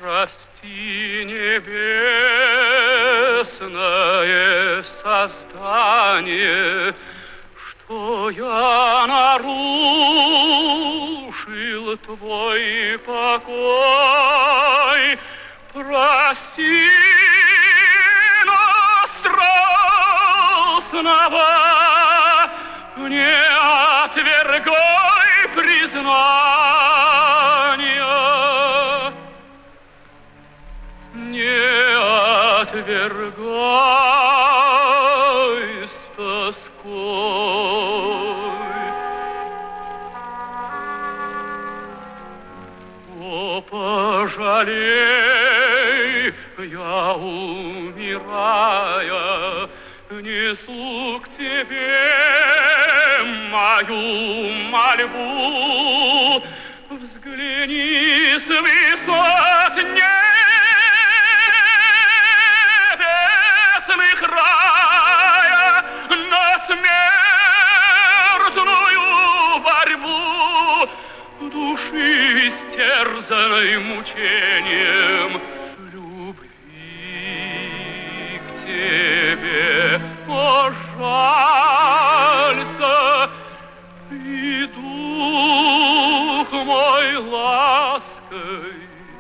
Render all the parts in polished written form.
Прости, небесное создание, что я нарушил твой покой. Прости, но страстного не отвергай признания. Не отвергай с тоской. О, пожалей, я, умирая, несу к тебе мою мольбу. Взгляни с высот небесных рая на смертную борьбу души, истерзанной мучением любви к тебе. О, жалься, и дух мой лаской,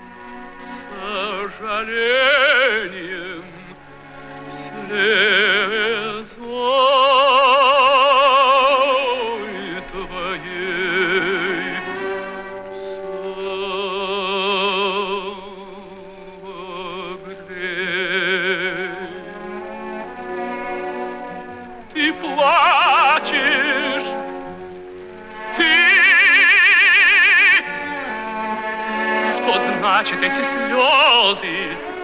сожалением, слезой твоей согрей. Ты плачешь, что значит эти слезы?